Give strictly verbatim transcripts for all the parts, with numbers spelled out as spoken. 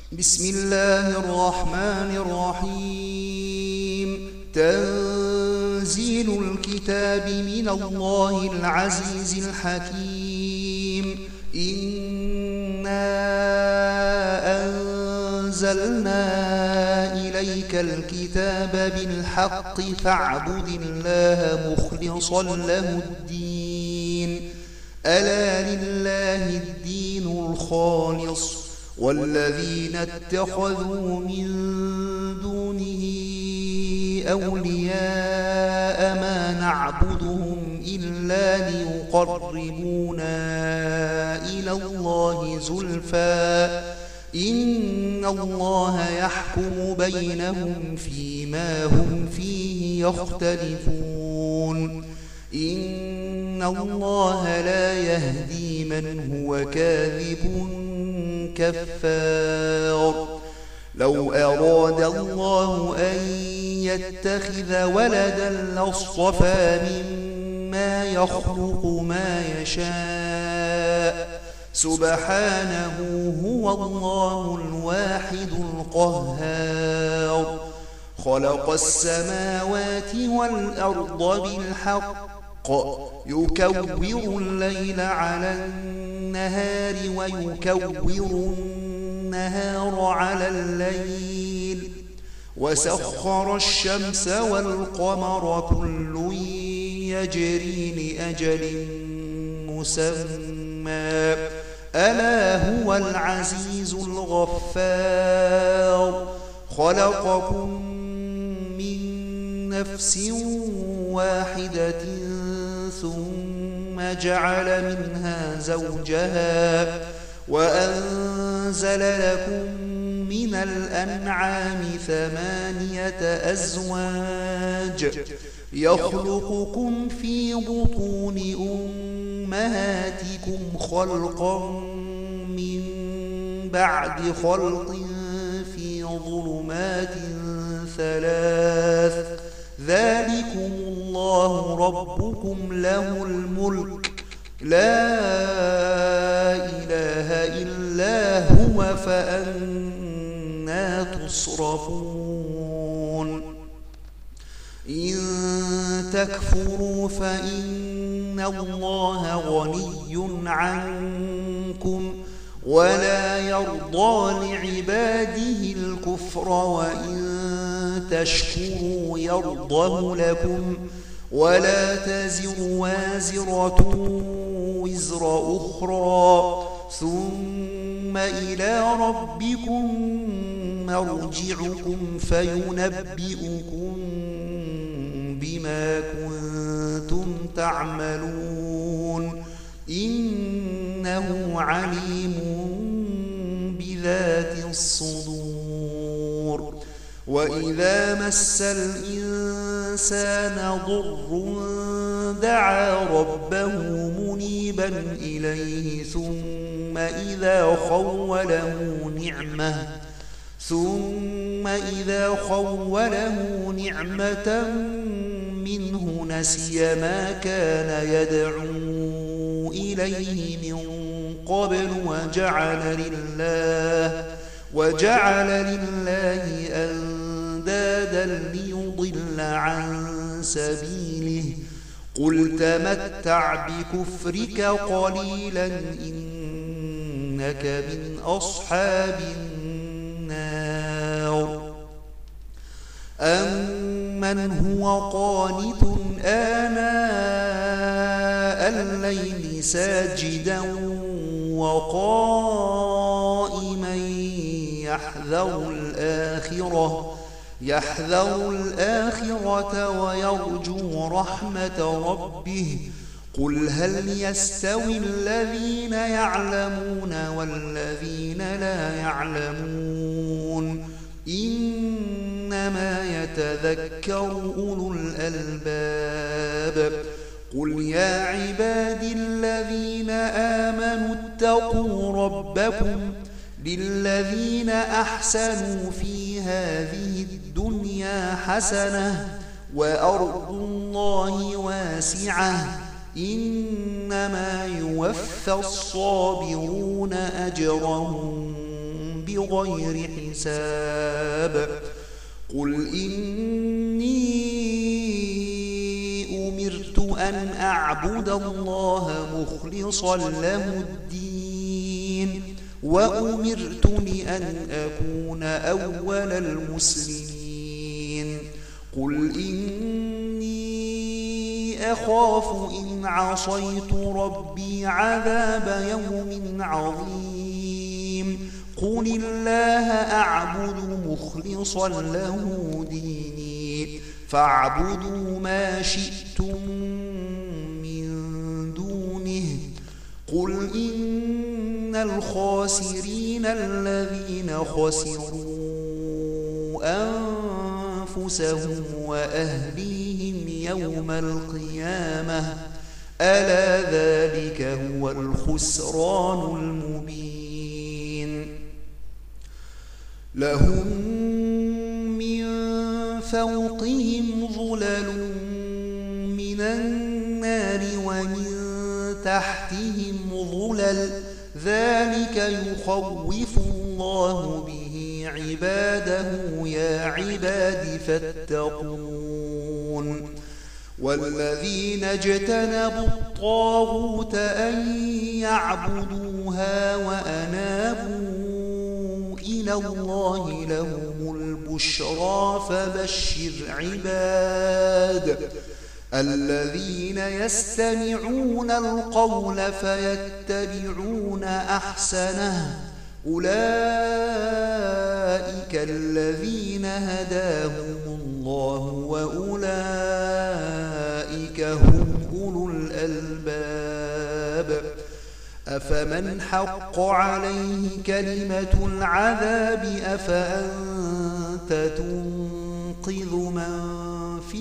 بسم الله الرحمن الرحيم. تنزيل الكتاب من الله العزيز الحكيم. إنا أنزلنا إليك الكتاب بالحق فاعبد الله مخلصا له الدين. ألا لله الدين الخالص والذين اتخذوا من دونه أولياء ما نعبدهم إلا ليقربونا إلى الله زلفى إن الله يحكم بينهم فيما هم فيه يختلفون. إن الله لا يهدي من هو كاذب كفار. لو أراد الله أن يتخذ ولدا لاصطفى مما يخلق ما يشاء سبحانه هو الله الواحد القهار. خلق السماوات والأرض بالحق يكور الليل على النهار ويكور النهار على الليل وسخر الشمس والقمر كل يجري لأجل مسمى ألا هو العزيز الغفار. خلقكم من نفس واحدة ثم جعل منها زوجها وأنزل لكم من الأنعام ثمانية أزواج يخلقكم في بطون أمهاتكم خلقا من بعد خلق في ظلمات ثلاث ذلكم الله ربكم له الملك لا إله إلا هو فأنى تصرفون. إن تكفروا فإن الله غني عنكم ولا يرضى لعباده الكفر وإن تشكروا يرضه لكم ولا تزر وازرة وزر أخرى ثم إلى ربكم مرجعكم فينبئكم بما كنتم تعملون إنه عليم بذات الصدور. وإذا مس الإنسان ضر دعا ربه منيبا إليه ثم إذا خوله نعمة ثم إذا خوله نعمة منه نسي ما كان يدعو إليه من قبل وجعل لله وجعل لله أندادا ليضل عن سبيله قل تمتع بكفرك قليلا إنك من أصحاب النار. أمن هو قانت آناء الليل ساجدا وقائما يحذر الآخرة يحذر الآخرة ويرجو رحمة ربه قل هل يستوي الذين يعلمون والذين لا يعلمون إنما يتذكر أولو الألباب. قل يا عبادي الذين آمنوا اتقوا ربكم للذين أحسنوا في هذه الدنيا حسنة وأرض الله واسعة إنما يوفى الصابرون أجرهم بغير حساب قل إني أمرت أن أعبد الله مخلصا له الدين وأمرت لأن أكون أول المسلمين قل إني أخاف إن عصيت ربي عذاب يوم عظيم قل الله أعبد مخلصا له ديني فاعبدوا ما شئتم من دونه قل إن الخاسرين الذين خسروا أنفسهم وأهليهم يوم القيامة ألا ذلك هو الخسران المبين لهم من فوقهم ظلل من النار ومن تحتهم ظلل ذلك يخوف الله به عباده يا عباد فاتقون والذين اجتنبوا الطاغوت أن يعبدوها وأنابوا إلى الله لهم البشرى فبشر عباد الذين يستمعون القول فيتبعون أحسنه أولئك الذين هداهم الله وأولئك هم أولو الألباب أفمن حق عليه كلمة العذاب أفأنت تنقذ من في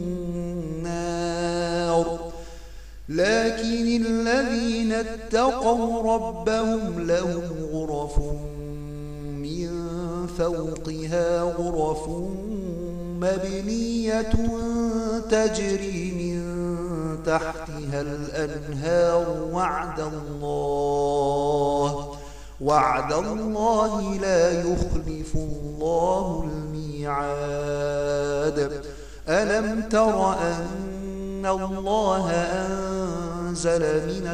النار لكن الذين اتقوا ربهم لهم غرف من فوقها غرف مبنية تجري من تحتها الأنهار وعد الله وعد الله لا يخلف الله الميعاد ألم تر أن الله أنزل من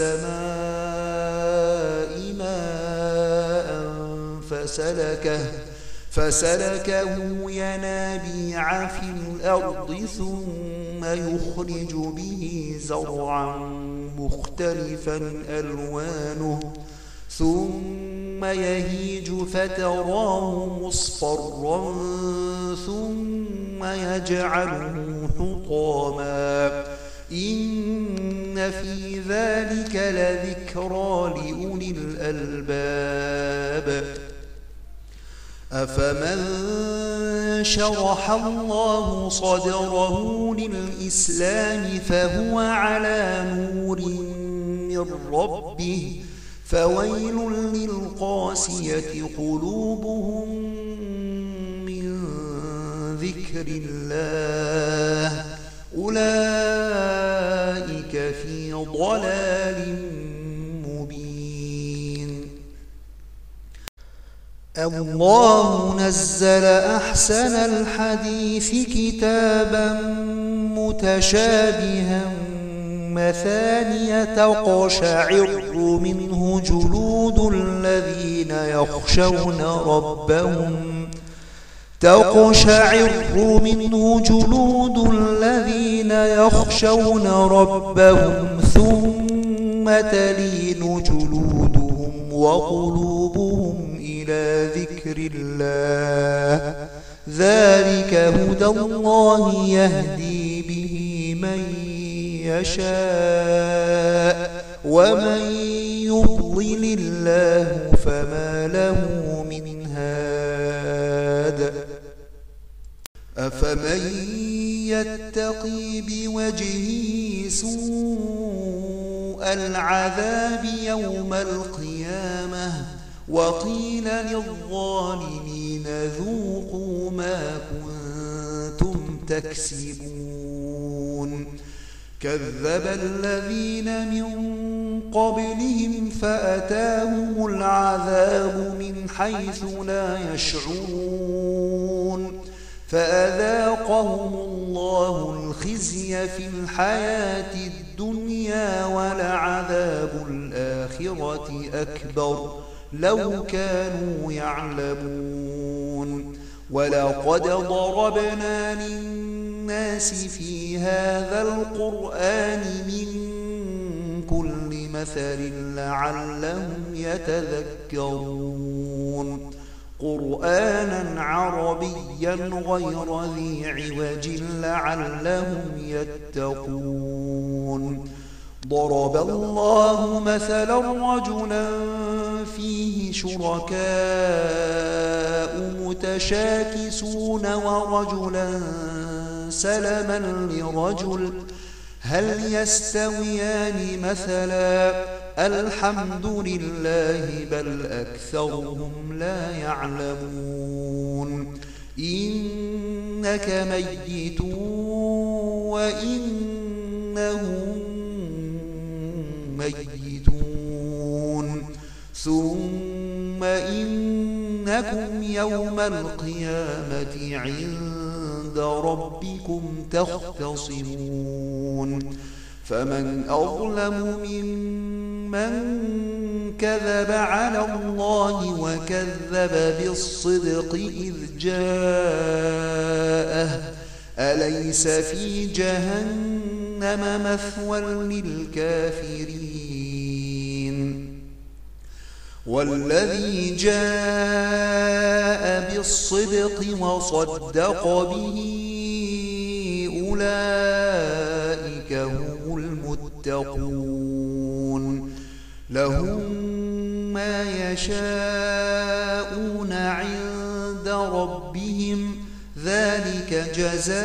السماء ماء فسلكه فسلكه ينابيع في الأرض ثم يخرج به زرعا مختلفا ألوانه ثم يهيج فتراه مصفرا ثم يجعله حطاما إن في ذلك لذكرى لأولي الألباب أفمن شرح الله صدره للإسلام فهو على نور من ربه فويل للقاسية قلوبهم من ذكر الله أولئك في ضلال مبين الله نزل أحسن الحديث كتابا متشابها مثانية تقشعر منه جلود الذين يخشون ربهم تقشعر منه جلود الذين يخشون ربهم ثم تلين جلودهم وقلوبهم إلى ذكر الله ذلك هدى الله يهدي به من يشاء ومن يضلل الله فما له من هاد أفمن يتقي بوجهه سوء العذاب يوم القيامة وقيل للظالمين ذوقوا ما كنتم تكسبون كذب الذين من قبلهم فأتاهم العذاب من حيث لا يشعرون فأذاقهم الله الخزي في الحياة الدنيا ولعذاب الآخرة أكبر لو كانوا يعلمون ولقد ضربنا للناس في هذا القرآن من كل مثل لعلهم يتذكرون قرآنا عربيا غير ذي عوج لعلهم يتقون ضرب الله مثلا رجلا فيه شركاء متشاكسون ورجلا سلما لرجل هل يستويان مثلا الحمد لله بل أكثرهم لا يعلمون إنك ميت وإنهم ميتون ثم إنكم يوم القيامة عند ربكم تختصمون فمن أظلم ممن كذب على الله وكذب بالصدق إذ جاءه أليس في جهنم مثوى للكافرين والذي جاء بالصدق وصدق به أولئك هم المتقون لهم ما يشاءون عند ربهم ذلك جزاء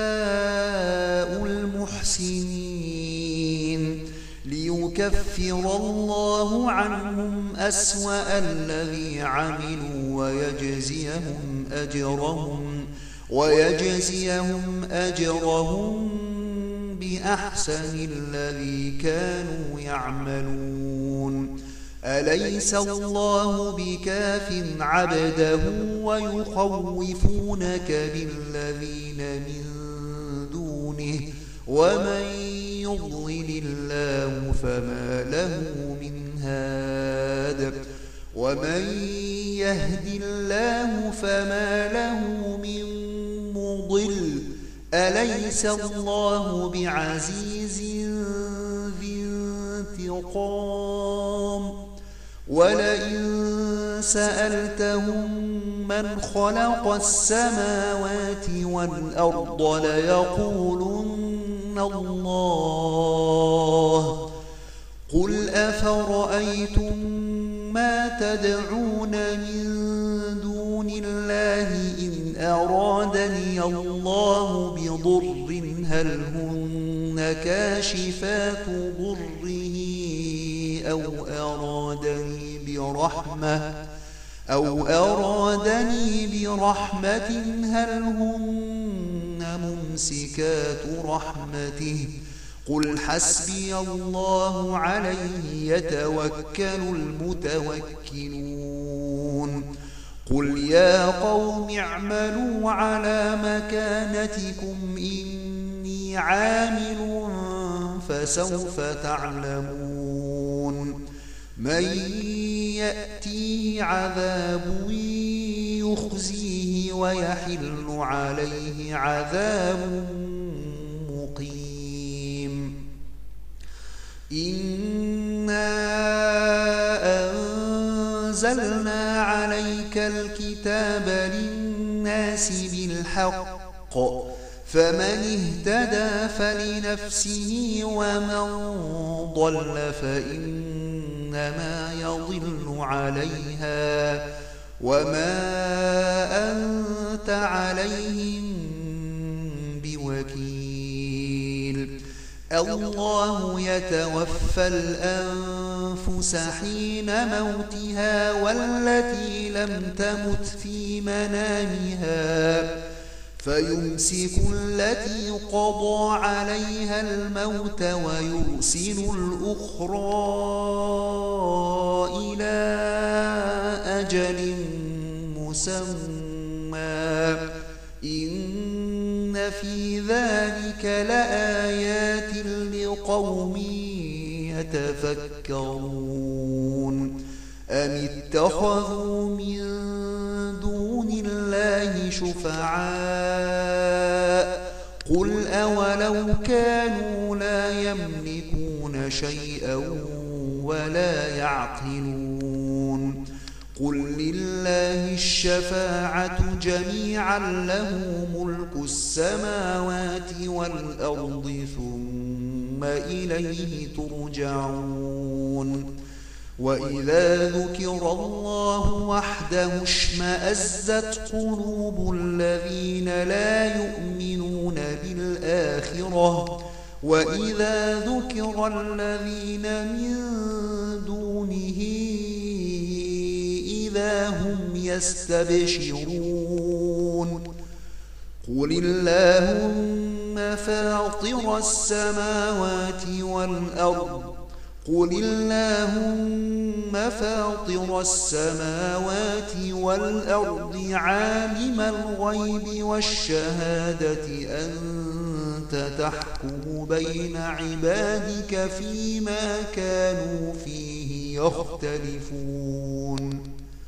المحسنين ليكفر الله عنهم أسوأ الذي عملوا ويجزيهم أجرهم ويجزيهم أجرهم بأحسن الذي كانوا يعملون أليس الله بكاف عبده ويخوفونك بالذين من دونه ومن يضلل الله فما له من هاد ومن يهد الله فما له من مضل أليس الله بعزيز ذي انتقام ولئن سألتهم من خلق السماوات والأرض ليقولن الله قل أفرأيتم ما تدعون من دون الله إن أرادني الله بضر هل هن كاشفات ضره أو أرادني برحمة أو أرادني برحمة هل هن ممسكات رحمته قل حسبي الله عليه يتوكل المتوكلون قل يا قوم اعملوا على مكانتكم إني عامل فسوف تعلمون من يأتيه عذاب يخزيه ويحل عليه عذاب مقيم إنا أنزلنا عليك الكتاب للناس بالحق فمن اهتدى فلنفسه ومن ضل فإنما يضل عليها وما أنت عليهم بوكيل الله يتوفى الأنفس حين موتها والتي لم تمت في منامها فيمسك التي قضى عليها الموت ويرسل الأخرى إلى أجل مسمى إن في ذلك لآيات لقوم يتفكرون أم اتخذوا من دون الله شفعاء قل أولو كانوا لا يملكون شيئا ولا يعقلون قل لله الشفاعة جميعا له ملك السماوات والأرض ثم إليه ترجعون وإذا ذكر الله وحده اشمأزت قلوب الذين لا يؤمنون بالآخرة وإذا ذكر الذين من دونه إذا هم يستبشرون قل اللهم فاطر السماوات والأرض قل اللهم فاطر السماوات والأرض عالم الغيب والشهادة أنت تحكم بين عبادك فيما كانوا فيه يختلفون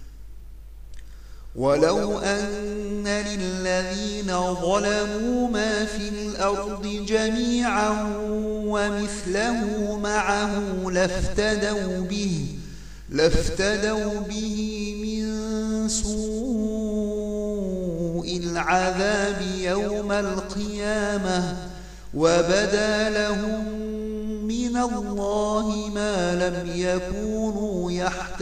ولو أن للذين ظلموا ما في الأرض جميعا ومثله معه لافتدوا به لافتدوا به من سوء العذاب يوم القيامة وبدا لهم من الله ما لم يكونوا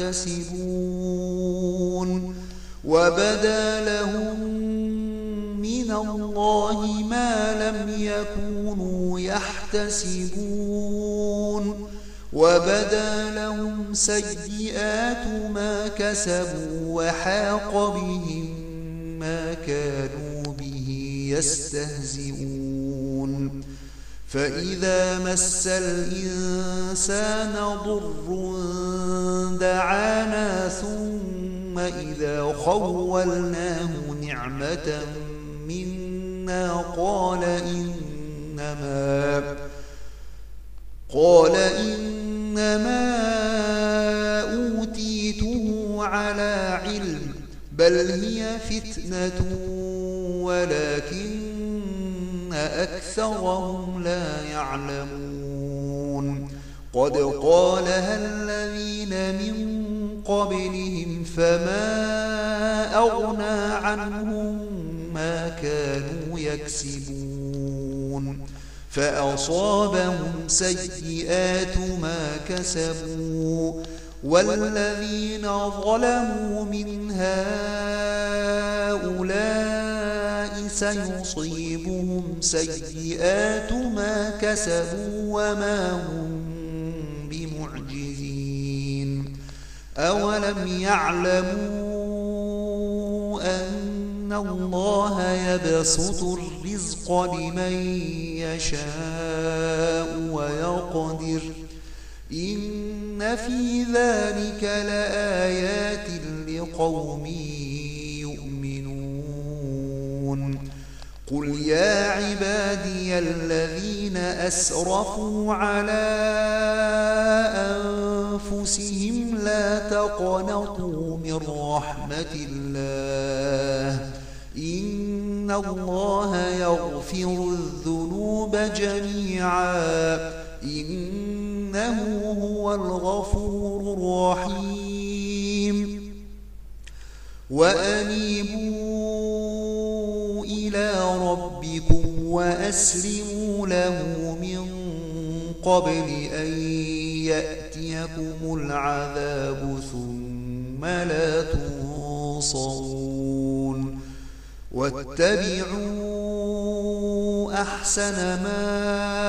يحتسبون وبدا لهم من الله ما لم يكونوا يحتسبون وبدا لهم سيئات ما كسبوا وحاق بهم ما كانوا به يستهزئون فإذا مس الإنسان ضر دعانا ثم إذا خولناه نعمة منا قال إنما قال إنما أوتيته على علم بل هي فتنة ولكن أكثرهم لا يعلمون قد قالها الذين من قبلهم فما أغنى عنهم ما كانوا يكسبون فأصابهم سيئات ما كسبوا والذين ظلموا من هؤلاء سيصيبهم سيئات ما كسبوا وما هم بمعجزين أولم يعلموا أن الله يبسط الرزق لمن يشاء ويقدر إن في ذلك لآيات لقوم يؤمنون قل يا عبادي الذين أسرفوا على أنفسهم لا تقنطوا من رحمة الله إن الله يغفر الذنوب جميعا إنه هو الغفور الرحيم وأنيبوا إلى ربكم وأسلموا له من قبل أن يأتيكم العذاب ثم لا تنصرون واتبعوا أحسن ما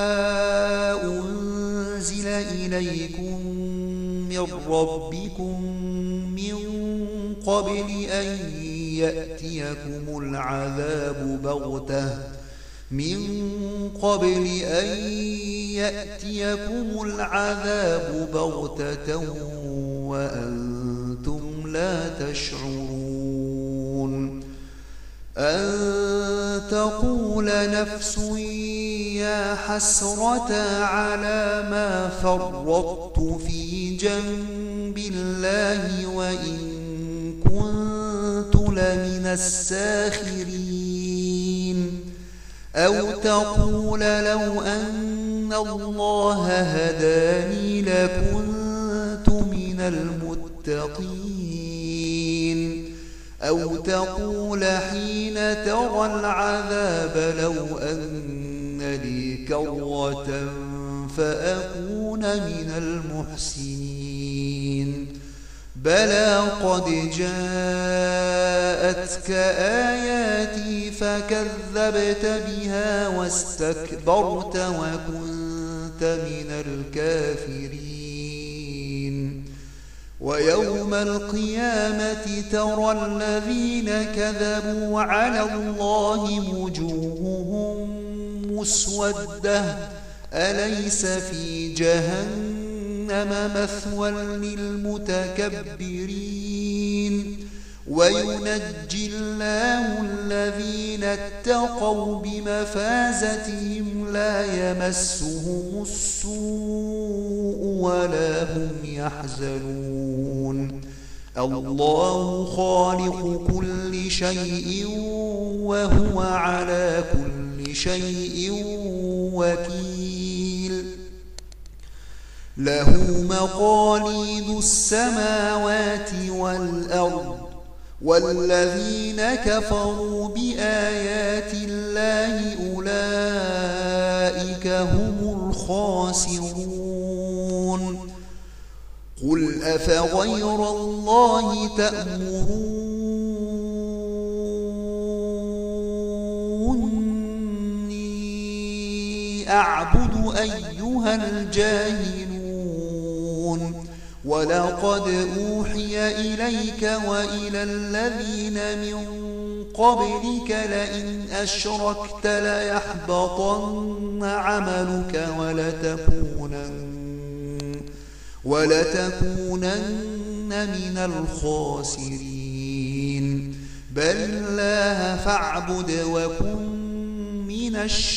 أنزل إليكم من ربكم من قبل أن يأتيكم العذاب بغتة من قبل أن يأتيكم العذاب بغتة وأنتم لا تشعرون أن تقول نفس يا حسرة على ما فرطت في جنب الله وإن كنت لمن الساخرين أو تقول لو أن الله هداني لكنت من المتقين أو تقول حين ترى العذاب لو أن لي كرة فأكون من المحسنين بلى قد جاءتك آياتي فكذبت بها واستكبرت وكنت من الكافرين ويوم القيامة ترى الذين كذبوا على الله وجوههم مسودة أليس في جهنم مثوى للمتكبرين وينجي الله الذين اتقوا بمفازتهم لا يمسهم السوء ولا هم يحزنون الله خالق كل شيء وهو على كل شيء وكيل له مقاليد السماوات والأرض والذين كفروا بآيات الله أولئك هم الخاسرون قل أفغير الله تأمروني أعبد أيها الجاهلون ولقد أوحي إليك وإلى الذين من قبلك لئن أشركت ليحبطن عملك ولتكونن ولتكونن من الخاسرين بل الله فاعبد وكن من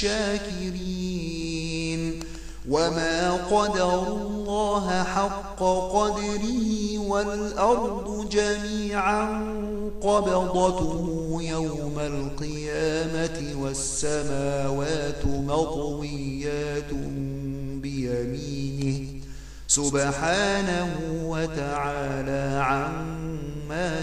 الشاكرين وما قدروا الله حق قدره والأرض جميعا قبضته يوم القيامة والسماوات مطويات بيمينه سبحانه وتعالى عما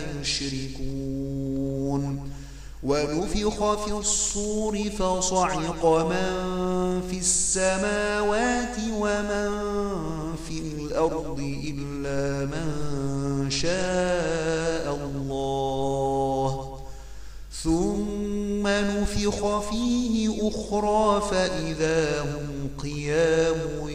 يشركون ونفخ في الصور فصعق من في السماوات ومن في الأرض إلا من شاء الله ثم نفخ فيه أخرى فإذا هم قيام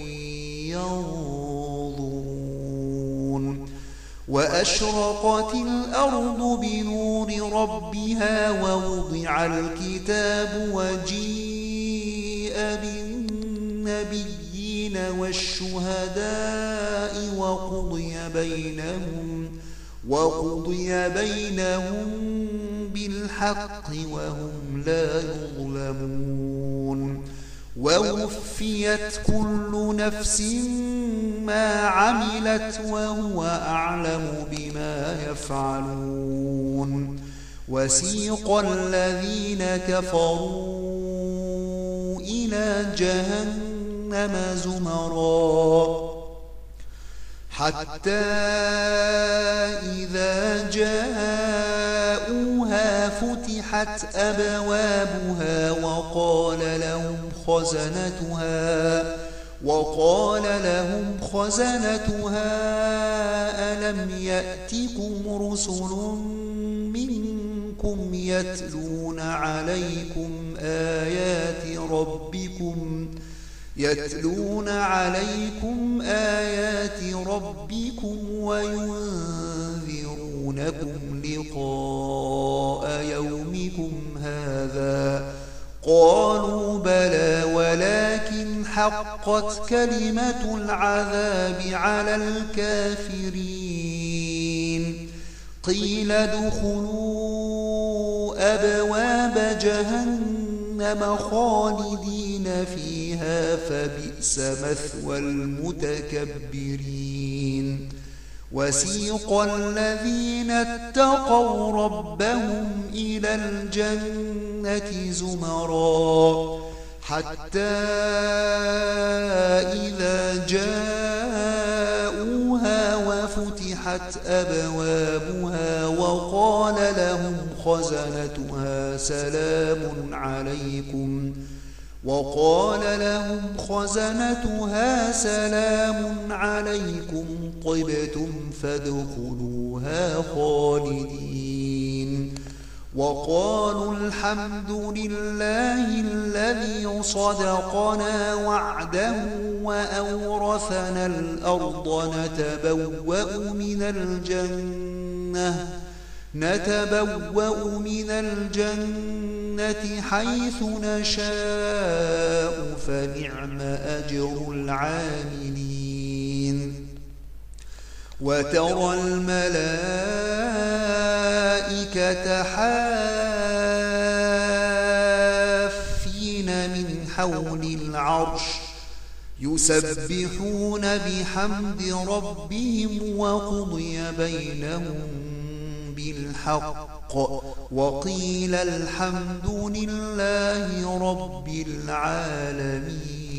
ينظرون وأشرقت الأرض بنور ربها ووضع الكتاب وجيء بالنبيين والشهداء وقضي بينهم وقضي بينهم بالحق وهم لا يظلمون ووفيت كل نفس ما عملت وهو أعلم بما يفعلون وسيق الذين كفروا إلى جهنم زمرا حتى إذا جاءوها فتحت أبوابها وقال لهم خزنتها وقال لهم خزنتها ألم يأتكم رسل منكم يتلون عليكم آيات ربكم يتلون عليكم آيات ربكم وينذرونكم لقاء ربكم هذا؟ قالوا بلى ولكن حقت كلمة العذاب على الكافرين. قيل ادخلوا أبواب جهنم خالدين فيها فبئس مثوى المتكبرين. وسيق الذين اتقوا ربهم إلى الجنة زمرا حتى إذا جاءوها وفتحت أبوابها وقال لهم خزنتها سلام عليكم وقال لهم خزنتها سلام عليكم طبتم فادخلوها خالدين. وقالوا الحمد لله الذي صدقنا وعده وأورثنا الأرض نتبوأ من الجنة نتبوأ من الجنة حيث نشاء فنعم أجر العاملين. وترى الملائكة حافين من حول العرش يسبحون بحمد ربهم وقضي بينهم بالحق وقيل الحمد لله رب العالمين.